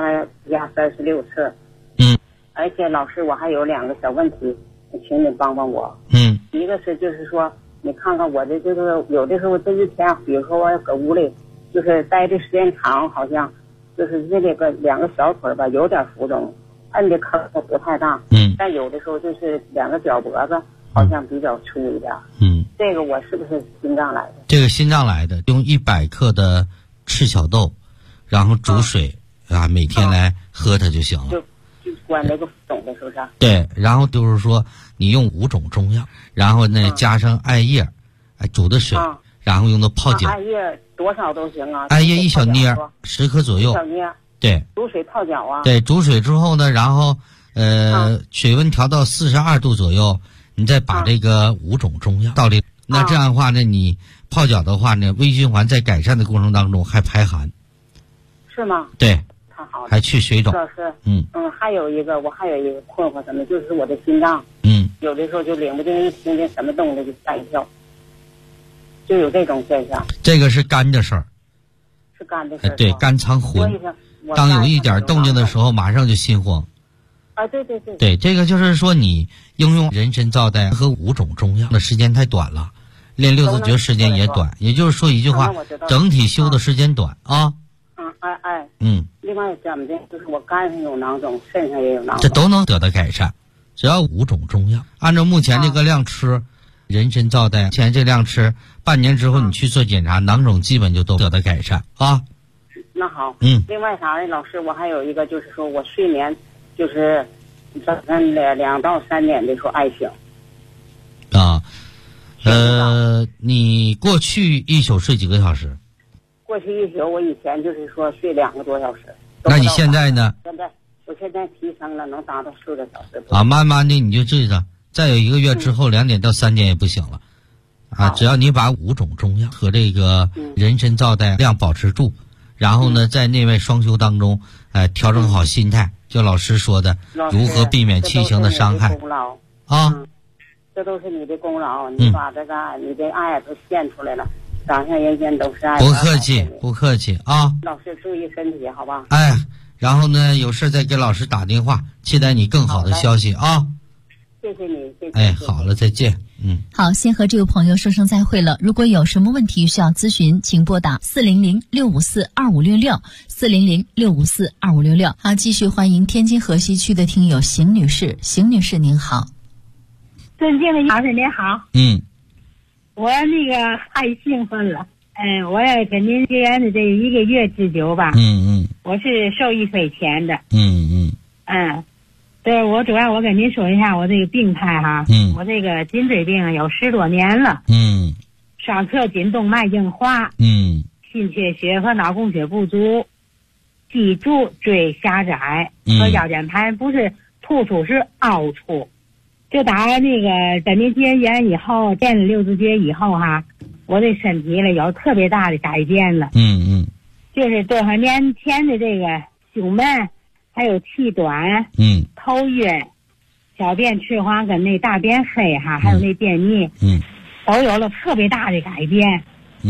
36次。而且老师，我还有2个小问题，请你帮帮我。一个是就是说，你看看我的这个，有的时候这一天，比如说我搁屋里，就是待的时间长，好像就是这个2个小腿吧，有点浮肿。摁的坑不太大，但有的时候就是2个脚脖子好像比较粗一点。这个我是不是心脏来的？ 这个心脏来的，用100克的赤小豆，然后煮水每天来喝它就行了。 就关那个肿的，是不是？ 对，然后就是说你用5种中药，然后呢加上艾叶，煮的水，然后用的泡脚。 艾叶多少都行啊？ 艾叶1小捏，10克左右。 1小捏。 对， 煮水泡脚啊。 对，煮水之后呢，然后水温调到42度左右，你再把这个5种中药倒进。那这样的话呢，你泡脚的话呢，微循环在改善的过程当中还排寒。 是吗？ 对， 太好了， 还去水肿。 老师，还有一个困惑，什么就是我的心脏，有的时候就领不定，一听见什么动静就吓一跳，就有这种现象。 这个是肝的事儿。 是肝的事儿。 对，肝藏魂。当有一点动静的时候，马上就心慌。 对。 对，这个就是说你应用人参皂苷和5种中药的时间太短了，练6字诀时间也短，也就是说一句话，整体修的时间短啊。 另外怎么的，就是我肝上有囊肿，肾上也有囊肿， 这都能得到改善，只要5种中药，按照目前这个量吃，人参皂苷，现在这量吃，半年之后你去做检查，囊肿基本就都得到改善啊。 那好，另外啥呢？老师，我还有一个就是说我睡眠就是早上2到3点的时候爱醒。你过去一宿睡几个小时？过去一宿，我以前就是说睡2个多小时。 那你现在呢？ 我现在提升了，能达到4个小时。 慢慢的你就这个，再有1个月之后2点到3点也不行了。只要你把5种中药和这个人参皂苷量保持住。然后呢，在内外双修当中，调整好心态，就老师说的，如何避免七情的伤害这都是你的功劳，你把这个你的爱都献出来了，掌上人间都是爱。 不客气啊！ 老师注意身体，好吧？ 然后呢，有事再给老师打电话，期待你更好的消息啊！ 谢谢你，谢谢。 好了，再见。 好，先和这位朋友说声再会了。如果有什么问题需要咨询，请拨打400-654-2566，400-654-2566。好，继续欢迎天津河西区的听友邢女士。邢女士您好。 尊敬的老师您好。我那个太兴奋了。我也跟您学员的这1个月之久吧。我是受益匪浅的。对，我主要我跟您说一下我这个病态哈。我这个颈椎病有10多年了。上侧颈动脉硬化。 心缺血和脑供血不足，脊柱椎狭窄和腰间盘不是突出是凹出。就打那个本命结缘以后，练了六字诀以后哈，我的身体里有特别大的改变了。就是多少年前的这个胸闷，还有气短，头晕，小便赤黄跟那大便黑哈，还有那便秘，都有了特别大的改变。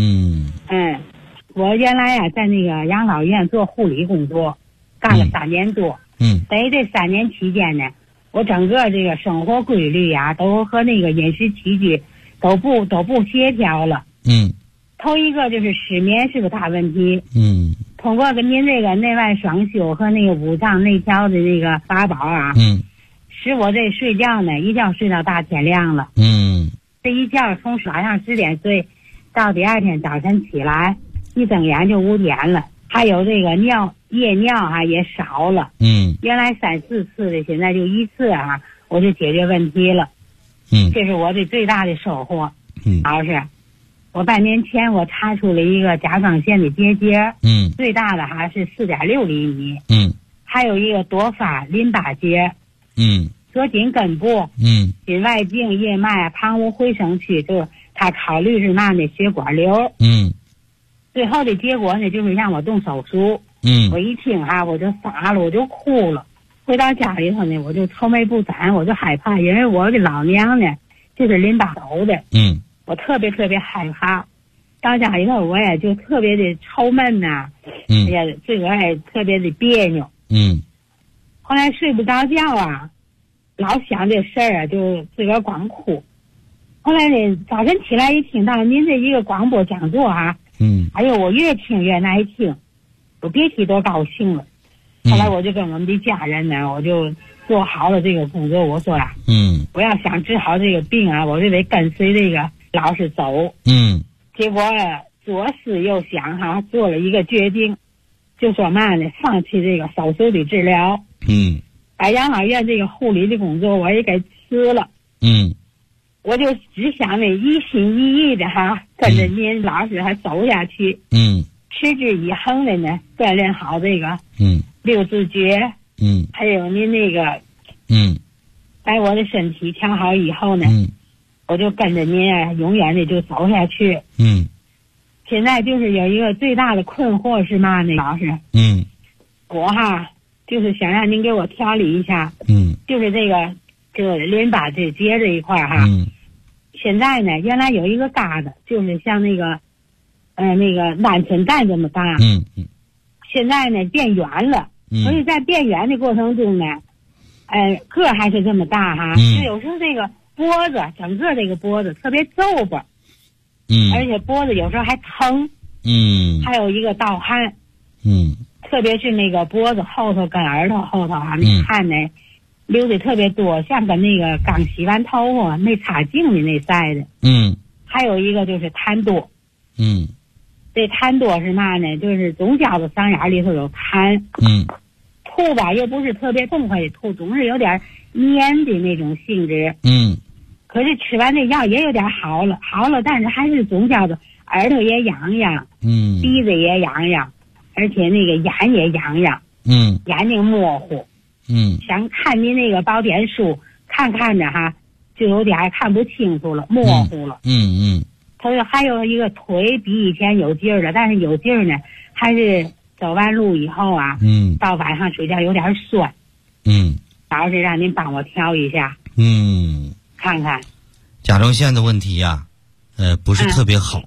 我原来呀在那个养老院做护理工作，干了3年多。在这3年期间呢，我整个这个生活规律呀，都和那个饮食起居都不协调了。头一个就是失眠是个大问题。通过跟您这个内外双修和那个五脏内调的那个法宝啊，使我这睡觉呢，一觉睡到大天亮了。这一觉从晚上10点睡到第二天早晨起来，一睁眼就5点了。还有这个夜尿啊也少了。原来3、4次的，现在就1次啊，我就解决问题了。这是我的最大的收获。老师，我半年前我查出了一个甲状腺的结节，最大的还是4.6厘米。还有一个多发淋巴结。左颈根部，颈外径、叶脉、旁无回声区，就他考虑是嘛呢？血管瘤。最后的结果呢，就是让我动手术。我一听哈，我就傻了，我就哭了。回到家里头呢，我就愁眉不展，我就害怕，因为我的老娘呢就是淋巴瘤的。我特别害怕。到家里头，我也就特别的愁闷呐，也自个儿也特别的别扭。后来睡不着觉啊，老想这事儿啊，就自个儿光哭。后来呢，早晨起来一听到您这一个广播讲座啊，哎呦，我越听越爱听，我别提多高兴了。后来我就跟我们的家人呢，我就做好了这个工作。我说啊，我要想治好这个病啊，我就得跟随这个老师走。结果左思右想哈，做了一个决定，就说嘛呢，放弃这个手术的治疗。把养老院这个护理的工作我也给辞了。我就只想呢，一心一意的哈，跟着您老师还走下去。持之以恒的呢，锻炼好这个六字诀。还有您那个把我的身体调好以后呢，我就跟着您啊，永远的就走下去。现在就是有一个最大的困惑是嘛呢，老师？我哈就是想让您给我调理一下。就是这个淋巴结这一块哈。现在呢，原来有一个疙瘩，就是像那个鹌鹑蛋这么大。现在呢变圆了。所以在变圆的过程中呢，个还是这么大哈。就有时候这个脖子，整个这个脖子特别皱巴。而且脖子有时候还疼。还有一个盗汗。特别是那个脖子后头跟耳朵后头啊，那汗呢流的特别多，像跟那个刚洗完头发没擦净的那赛的。还有一个就是痰多。这痰多是嘛呢？就是总觉得嗓眼里头有痰。吐吧又不是特别痛快的吐，总是有点黏的那种性质。可是吃完这药也有点好了，但是还是总觉得耳朵也痒痒。鼻子也痒痒，而且那个眼也痒痒。眼睛模糊。想看您那个宝典书，看着哈，就有点看不清楚了，模糊了。他说还有一个腿比以前有劲儿了，但是有劲儿呢，还是走完路以后啊，到晚上睡觉有点酸。老是让您帮我调一下。看看。 甲状腺的问题呀，不是特别好。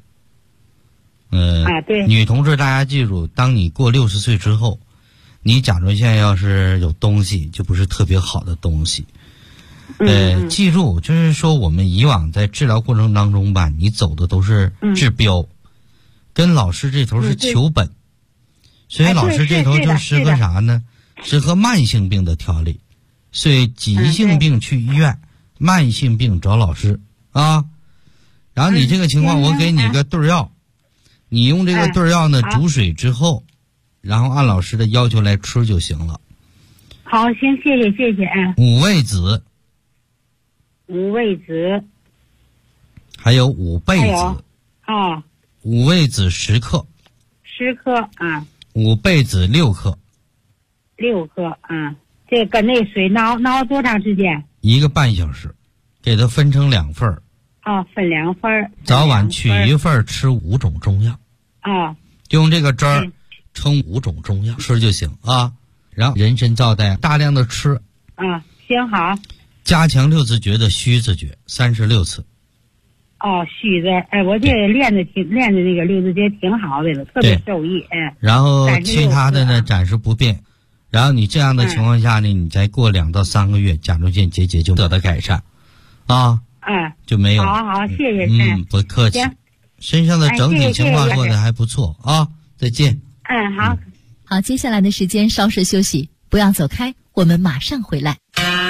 对。 女同志，大家记住，当你过60岁之后，你甲状腺要是有东西，就不是特别好的东西。记住，就是说我们以往在治疗过程当中吧，你走的都是治标，跟老师这头是求本，所以老师这头就适合啥呢？适合慢性病的调理。所以急性病去医院，慢性病找老师啊。然后你这个情况，我给你个对药，你用这个对药呢煮水之后，然后按老师的要求来吃就行了。 好，行，谢谢。 五味子， 还有五倍子。 五味子10克。 10克啊。 五倍子6克。 6克啊，这跟那水熬多长时间 ？1个半小时，给它分成2份儿。 分2份儿。 早晚取1份儿，吃5种中药。用这个汁儿冲5种中药吃就行啊。然后人参皂苷大量的吃。 行好。 加强六字诀的虚字诀36次。 虚字，我这练的那个六字诀挺好的了，特别受益。 然后其他的呢暂时不变。然后你这样的情况下呢，你再过2到3个月，甲状腺结节就得到改善，就没有。 好，谢谢。 不客气。身上的整体情况做的还不错啊，再见。 好，接下来的时间稍事休息，不要走开，我们马上回来。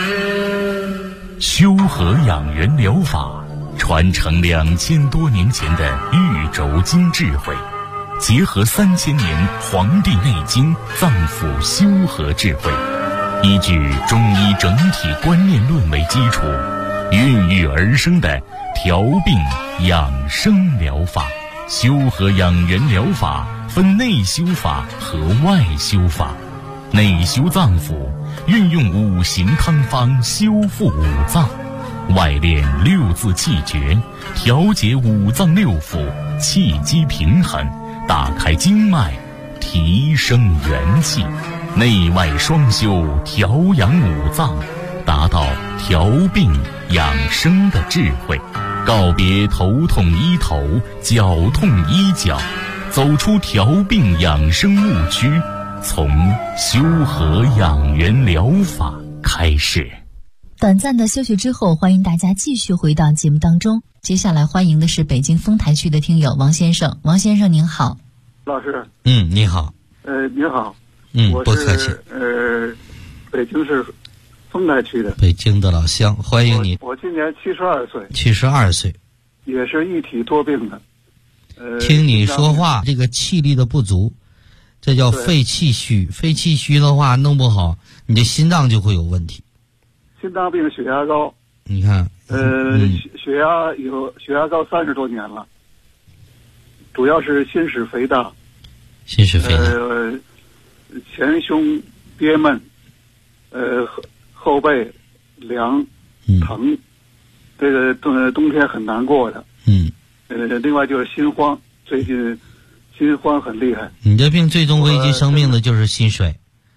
修和养元疗法传承2000多年前的玉轴经智慧，结合3000年《黄帝内经》脏腑修和智慧，依据中医整体观念论为基础，孕育而生的调病养生疗法。修和养元疗法分内修法和外修法。内修脏腑，运用5行汤方修复5脏；外练6字气诀，调节5脏6腑，气机平衡，打开经脉，提升元气。内外双修，调养5脏，达到调病养生的智慧。告别头痛医头，脚痛医脚，走出调病养生误区，从修和养元疗法开始。 短暂的休息之后，欢迎大家继续回到节目当中。接下来欢迎的是北京丰台区的听友王先生。王先生您好。 老师。 你好。 您好。 不客气。 北京市丰台区的。 北京的老乡，欢迎你。 我今年72岁。 72岁。 也是一体多病的。 听你说话，这个气力的不足，这叫肺气虚。肺气虚的话弄不好，你的心脏就会有问题。 心脏病、血压高。 你看。 血压高30多年了，主要是心室肥大。 心室肥大。 前胸憋闷，后背凉疼，这个冬天很难过的。另外就是心慌，最近心慌很厉害。 你这病最终危及生命的就是心水。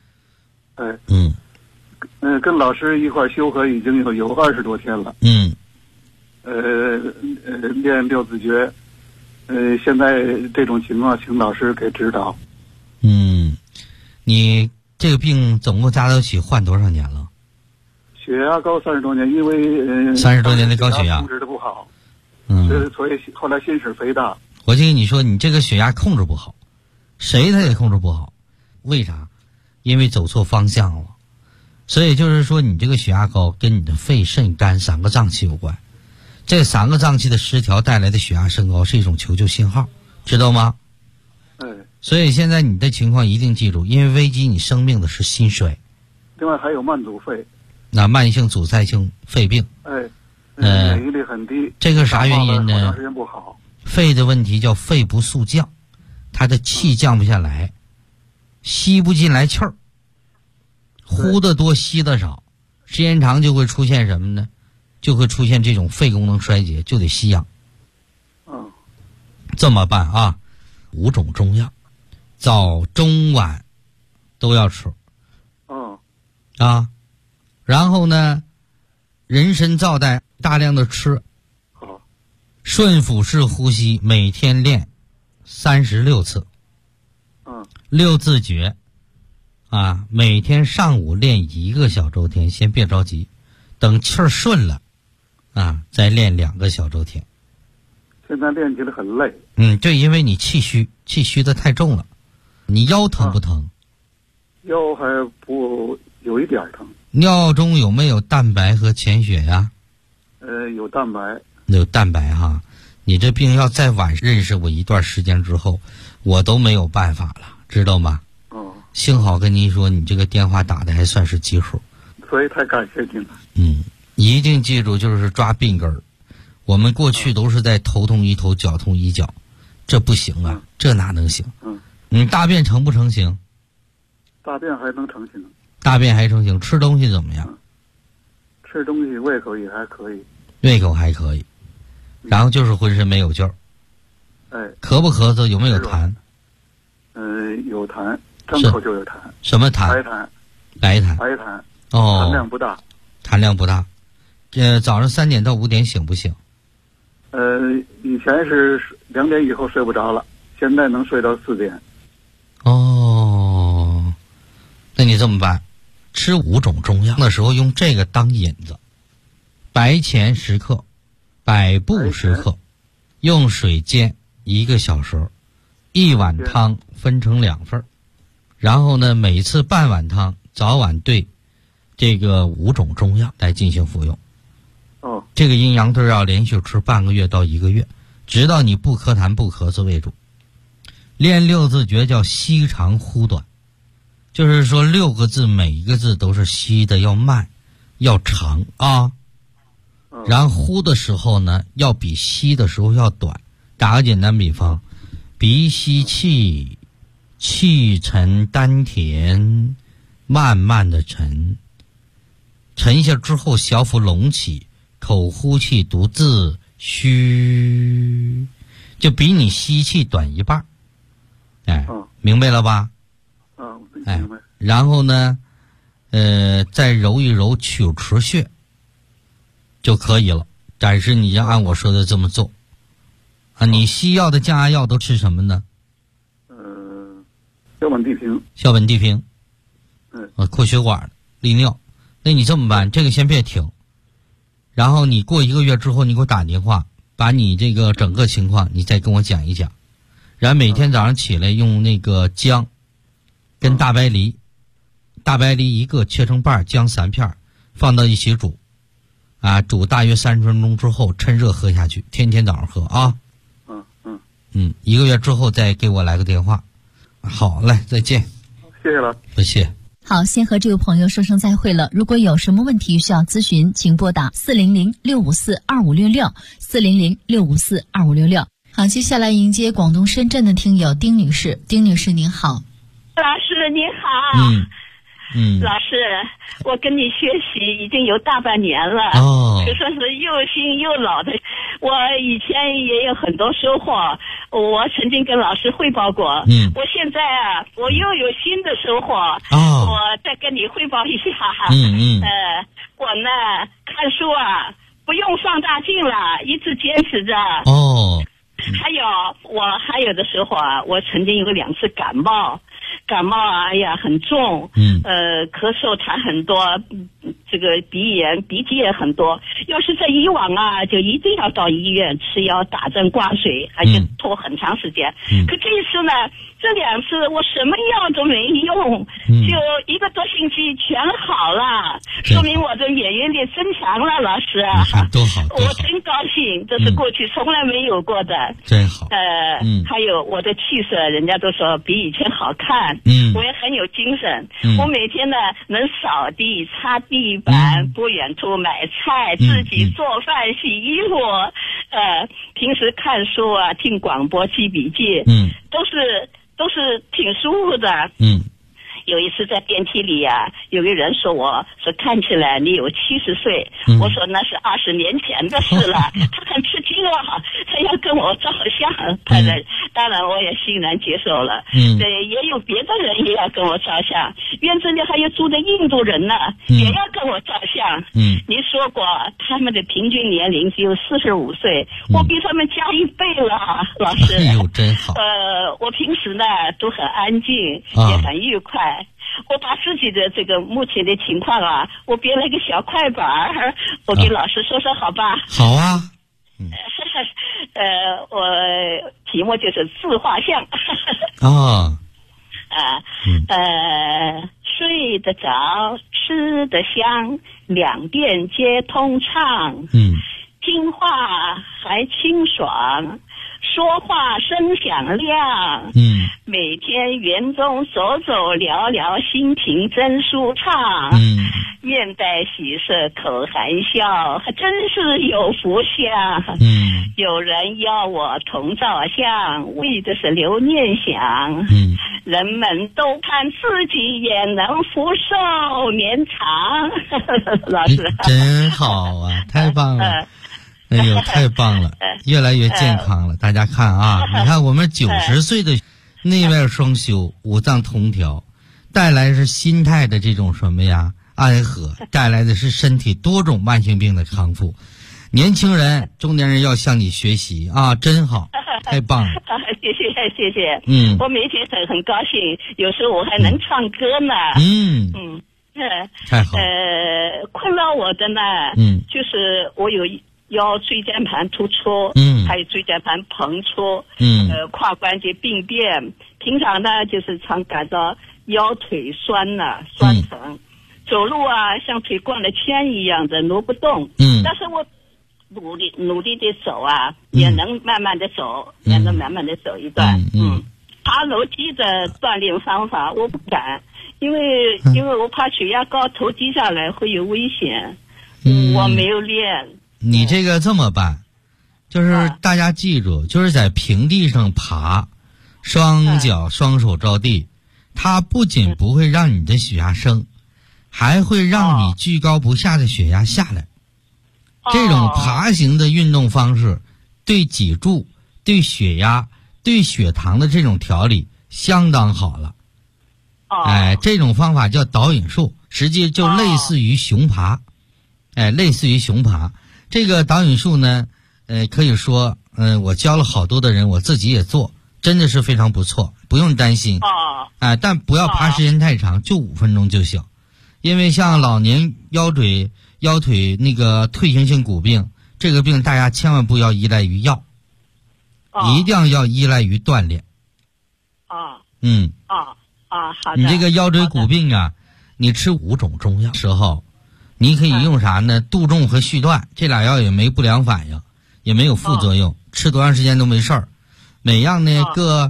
跟老师一块修和已经有20多天了。练六字诀。现在这种情况，请老师给指导。 你这个病总共加到一起患多少年了？ 血压高30多年，因为 30多年的高血压控制的不好。所以后来心室肥大。 我就跟你说，你这个血压控制不好，谁他也控制不好。为啥？因为走错方向了。所以就是说，你这个血压高跟你的肺、肾、肝3个脏器有关。这3个脏器的失调带来的血压升高是一种求救信号，知道吗？所以现在你的情况一定记住，因为危及你生命的是心水。 另外还有慢阻肺。 那慢性阻塞性肺病。 免疫力很低。 这个啥原因呢？ 好长时间不好。 肺的问题叫肺不速降，它的气降不下来，吸不进来气儿，呼的多吸的少，时间长就会出现什么呢？就会出现这种肺功能衰竭，就得吸氧。这么办啊？5种中药，早中晚都要吃。然后呢，人参皂苷大量的吃。顺腹式呼吸，每天练36次。6字诀每天上午练1个小周天，先别着急，等气儿顺了再练2个小周天。 现在练起来很累。 对，因为你气虚的太重了。你腰疼不疼？ 腰还不有一点疼。 尿中有没有蛋白和潜血呀？ 有蛋白。 有蛋白哈。你这病要再晚认识我一段时间之后，我都没有办法了，知道吗？幸好跟您说，你这个电话打的还算是基础。 所以太感谢您了。 一定记住，就是抓病根儿。我们过去都是在头痛医头，脚痛医脚，这不行啊，这哪能行？ 大便成不成型？ 大便还能成型。 大便还成型，吃东西怎么样？ 吃东西胃口也还可以。 胃口还可以，然后就是浑身没有劲儿。咳不咳嗽？有没有痰？ 有痰，张口就有痰。 什么痰？ 白痰。 哦， 痰量不大。 痰量不大。早上3点到5点醒不醒？ 以前是2点以后睡不着了，现在能睡到4点。 哦，那你这么办？吃5种中药的时候用这个当引子，白钱10克，百部10克，用水煎1个小时，1碗汤分成2份，然后呢，每次半碗汤，早晚对这个5种中药来进行服用。这个阴阳对要连续吃半个月到1个月，直到你不咳痰不咳嗽为主。练6字诀叫吸长呼短，就是说6个字每一个字都是吸的要慢要长啊，然后呼的时候呢要比吸的时候要短。打个简单比方，鼻吸气，气沉丹田，慢慢的沉下之后，小腹隆起，口呼气读字虚，就比你吸气短1半。明白了吧？ 明白。 然后呢，再揉一揉曲池穴就可以了。但是你要按我说的这么做啊。你西药的降压药都吃什么呢？ 硝苯地平。 硝苯地平。扩血管、利尿。那你这么办？这个先别停。然后你过1个月之后，你给我打电话，把你这个整个情况你再跟我讲一讲。然后每天早上起来用那个姜跟大白梨1个切成瓣，姜3片放到一起煮煮大约30分钟之后趁热喝下去，天天早上喝啊。1个月之后再给我来个电话。好嘞，再见。 谢谢了。 不谢。 好，先和这位朋友说声再会了。如果有什么问题需要咨询，请拨打400-654-2566，400-654-2566。好，接下来迎接广东深圳的听友丁女士。丁女士您好。 老师您好。老师，我跟你学习已经有大半年了，可说是又新又老的。我以前也有很多收获，我曾经跟老师汇报过。我现在我又有新的收获，我再跟你汇报一下。我呢看书不用放大镜了，一直坚持着。还有我还有的时候我曾经有2次感冒哎呀很重，咳嗽痰很多，这个鼻炎鼻涕也很多。要是在以往就一定要到医院吃药打针挂水，而且拖很长时间。可这一次呢，这2次我什么药都没用，就1个多星期全好了，说明我的免疫力增强了。老师多好， 我真高兴，这是过去从来没有过的。 真好。 还有我的气色，人家都说比以前好看。我也很有精神。我每天呢能扫地、擦地板，不远处买菜，自己做饭、洗衣服。平时看书听广播、记笔记，都是挺舒服的。有一次在电梯里有个人说看起来你有70岁，我说那是20年前的事了。他很吃惊他要跟我照相，当然我也欣然接受了。也有别的人也要跟我照相，院子里还有住的印度人呢，也要跟我照相。您说过他们的平均年龄只有45岁，我比他们加1倍了，老师。 真好。 我平时呢都很安静，也很愉快。我把自己的这个目前的情况我编了一个小快板，我给老师说说好吧？ 好啊。 我题目就是自画像。睡得着，吃得香，2便皆通畅。听话还清爽，说话声响亮。每天园中走走聊聊，心情真舒畅。 面带喜色口含笑，还真是有福相。有人邀我同照相，为的是留念想。人们都盼自己也能福寿绵长。老师真好啊，太棒了。哎呦，太棒了，越来越健康了。大家看啊，你看我们90岁的内外双修，五脏同调，带来是心态的这种什么呀？安和，带来的是身体多种慢性病的康复。年轻人、中年人要向你学习啊，真好，太棒了。 谢谢。我每天很高兴，有时候我还能唱歌呢。 太好。 困扰我的呢，就是我有腰椎间盘突出，还有椎间盘膨出，胯关节病变。平常呢，就是常感到腰腿酸疼，走路啊像腿灌了铅一样的挪不动。但是我努力的走啊，也能慢慢的走，也能慢慢的走一段。爬楼梯的锻炼方法我不敢，因为我怕血压高，头低下来会有危险。我没有练。 你这个这么办，就是大家记住，就是在平地上爬，双脚双手着地，它不仅不会让你的血压升，还会让你居高不下的血压下来。这种爬行的运动方式对脊柱、对血压、对血糖的这种调理相当好了。这种方法叫导引术，实际就类似于熊爬。类似于熊爬。这个导引术呢，可以说，我教了好多的人，我自己也做，真的是非常不错，不用担心。但不要爬时间太长，就5分钟就行。因为像老年腰腿那个退行性骨病，这个病大家千万不要依赖于药，一定要依赖于锻炼。 好的。 你这个腰椎骨病啊，你吃5种中药时候，你可以用啥呢？杜仲和续断，这俩药也没不良反应，也没有副作用，吃多长时间都没事儿。每样呢各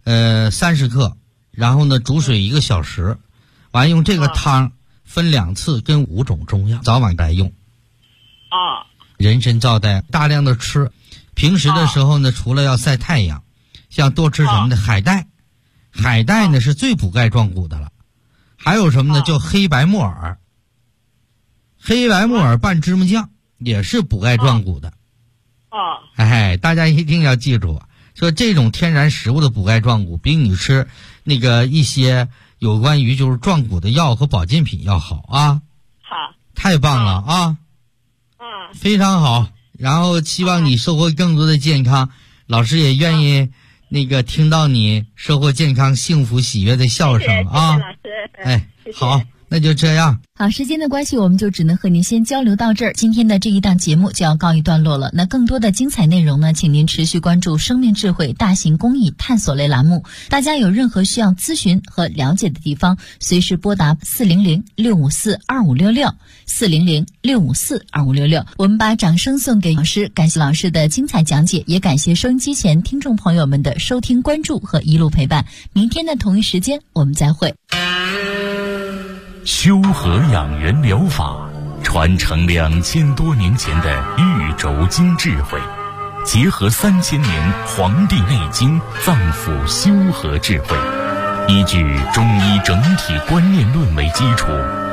30克，然后呢煮水1个小时，完用这个汤分2次跟5种中药，早晚来用。人参皂苷大量的吃，平时的时候呢，除了要晒太阳，像多吃什么呢？海带呢是最补钙壮骨的了。还有什么呢？叫黑白木耳。黑白木耳拌芝麻酱也是补钙壮骨的。大家一定要记住，说这种天然食物的补钙壮骨比你吃那个一些有关于就是壮骨的药和保健品要好啊。太棒了啊。非常好。然后希望你收获更多的健康，老师也愿意那个听到你收获健康、幸福、喜悦的笑声啊。好，那就这样。 好，时间的关系，我们就只能和您先交流到这儿。今天的这一档节目就要告一段落了。那更多的精彩内容呢，请您持续关注生命智慧大型公益探索类栏目。大家有任何需要咨询和了解的地方，随时拨打400-654-2566 400-654-2566。我们把掌声送给老师，感谢老师的精彩讲解，也感谢收音机前听众朋友们的收听关注和一路陪伴。明天的同一时间我们再会。 修和养元疗法传承2000多年前的玉轴经智慧，结合3000年《黄帝内经》脏腑修和智慧，依据中医整体观念论为基础，